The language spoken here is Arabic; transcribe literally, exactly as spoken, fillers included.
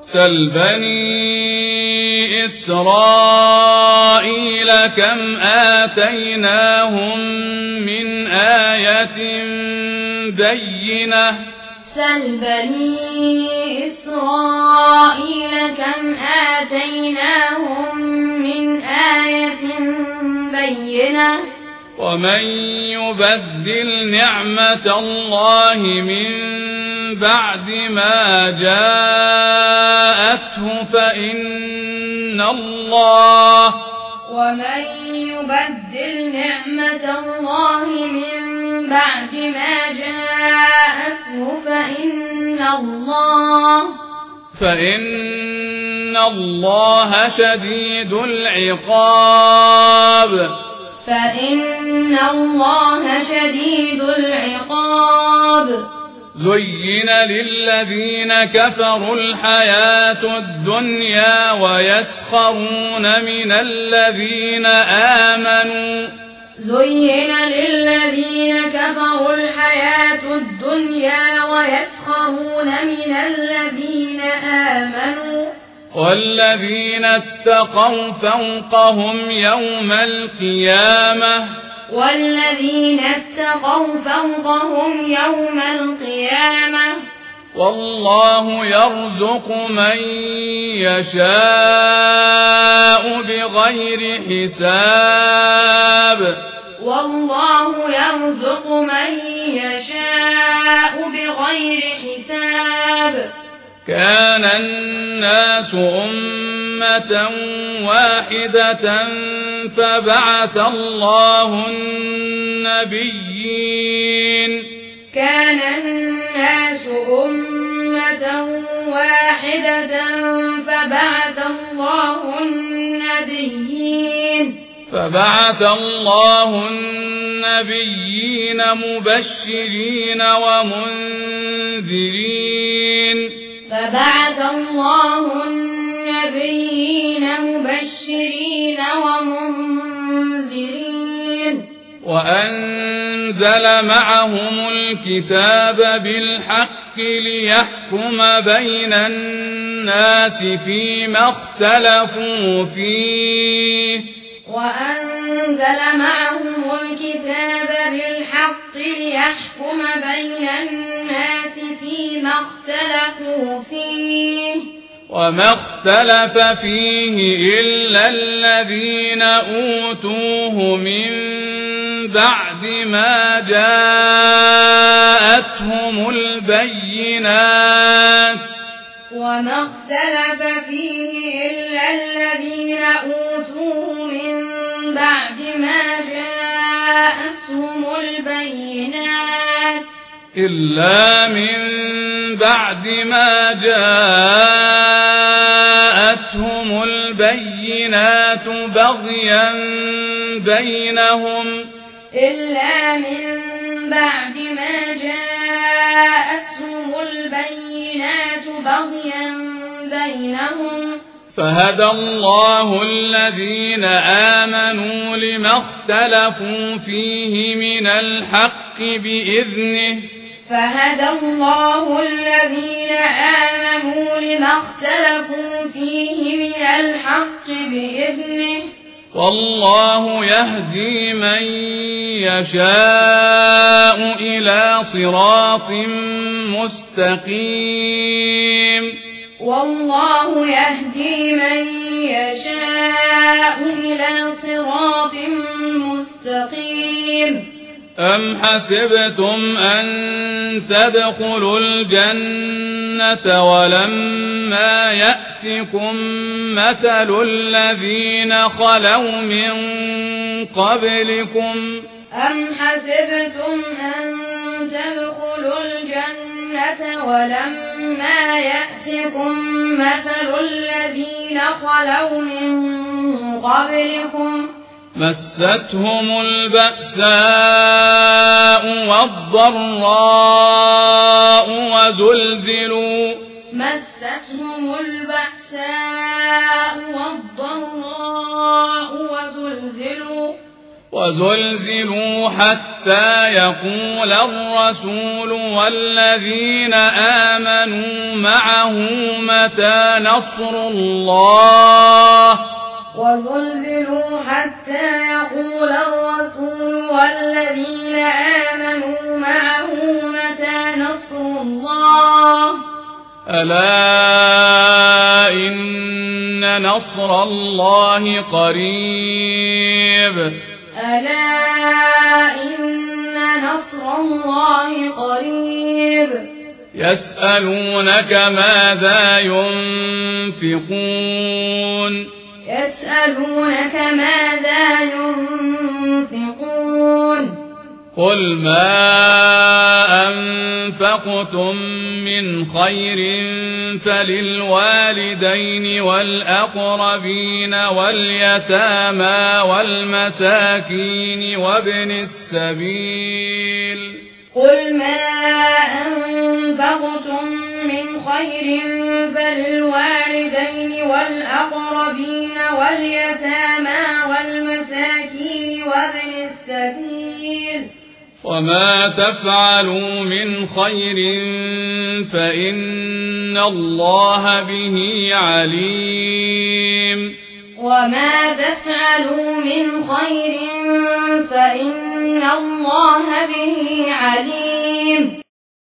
سل بني إسرائيل كم آتيناهم من آية بينة سل بني إسرائيل كم آتيناهم من آية بينة ومن يبدل نعمة الله من بعد ما جاءته فإن الله ومن يبدل نعمة الله من بعد ما جاءته فإن الله فإن الله شديد العقاب فإن الله شديد العقاب زين للذين كفروا الحياة الدنيا ويسخرون من الذين آمنوا زين للذين كفروا الحياة الدنيا ويسخرون من الذين آمنوا والذين اتقوا فوقهم يوم القيامة والذين اتقوا فوقهم يوم القيامة والله يرزق من يشاء بغير حساب والله يرزق من يشاء بغير حساب كان الناس أمة واحدة فبعث الله النبيين كان الناس أمة واحدة فبعث الله النبيين فبعث الله النبيين مبشرين ومنذرين فبعث الله النبيين مبشرين ومنذرين وأنزل معهم الكتاب بالحق ليحكم بين الناس فيما اختلفوا فيه وأنزل معهم الكتاب بالحق ليحكم بين الناس فيما اختلفوا فيه وما اختلف فيه إلا الذين أوتوه من بعد ما جاءتهم البينات وما اختلف فيه إلا الذين أوتوه من بعد ما جاءتهم البينات إلا من بعد ما جاءتهم البينات بغيا بينهم إلا من بعد ما جاءتهم البينات بغيا بينهم فهدى الله الذين آمنوا لما اختلفوا فيه من الحق بإذنه فهدى الله الذين آمنوا لما اختلفوا فيه من الحق بإذنه والله يهدي من يشاء إلى صراط مستقيم والله يهدي من يشاء إلى صراط مستقيم أم حسبتم أن تدخلوا الجنة ولما يأتكم مثل الذين خلوا من قبلكم أم حسبتم أن تدخلوا الجنة ولما يأتكم مثل الذين خلوا من قبلكم مستهم البأساء والضراء وزلزلوا مستهم البأساء والضراء وزلزلوا وزلزلوا حتى يقول الرسول والذين آمنوا معه متى نصر الله وزلزلوا حتى يقول الرسول والذين آمنوا معه متى نصر الله ألا إن نصر الله قريب ألا إن نصر الله قريب يسألونك ماذا ينفقون يسألونك ماذا ينفقون قل ما أنفقتم من خير فللوالدين والأقربين واليتامى والمساكين وابن السبيل قل ما أنفقتم من خير فللوالدين والأقربين واليتامى والمساكين وابن السبيل وما تفعلوا من خير فإن الله به عليم وما تفعلوا من خير فإن الله به عليم